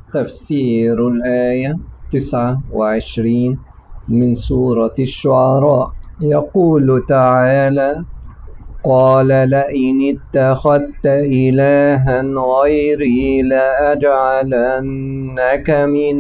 تفسير الآية 29 من سورة الشعراء. يقول تعالى: قال لئن اتخذت إلها غيري لأجعلنك من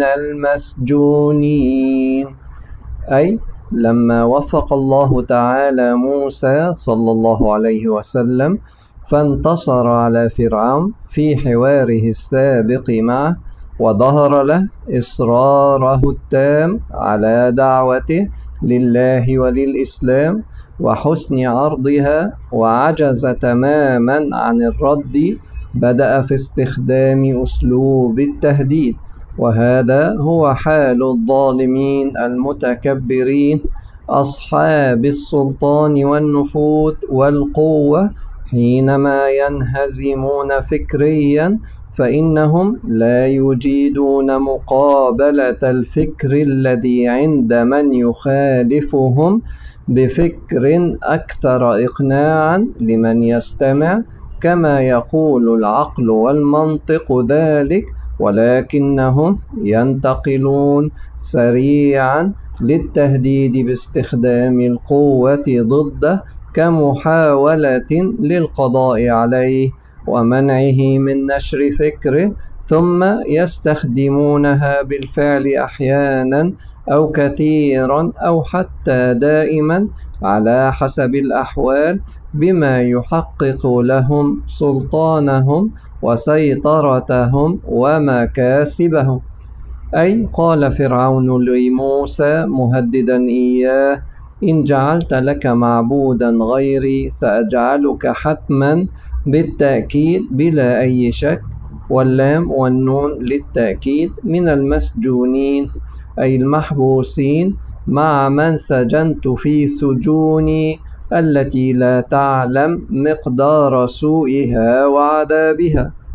المسجونين. أي لما وفق الله تعالى موسى صلى الله عليه وسلم فانتصر على فرعون في حواره السابق معه، وظهر له إصراره التام على دعوته لله وللإسلام وحسن عرضها، وعجز تماما عن الرد، بدأ في استخدام أسلوب التهديد. وهذا هو حال الظالمين المتكبرين أصحاب السلطان والنفوذ والقوة، حينما ينهزمون فكريا فإنهم لا يجيدون مقابلة الفكر الذي عند من يخالفهم بفكر أكثر إقناعا لمن يستمع، كما يقول العقل والمنطق ذلك، ولكنهم ينتقلون سريعا للتهديد باستخدام القوة ضده كمحاولة للقضاء عليه ومنعه من نشر فكره، ثم يستخدمونها بالفعل أحيانا أو كثيرا أو حتى دائما على حسب الأحوال، بما يحقق لهم سلطانهم وسيطرتهم ومكاسبهم. أي قال فرعون لموسى مهددا إياه: إن جعلت لك معبودا غيري سأجعلك حتما، بالتأكيد بلا أي شك، واللام والنون للتأكيد، من المسجونين أي المحبوسين، مع من سجنت في سجوني التي لا تعلم مقدار سوءها وعذابها.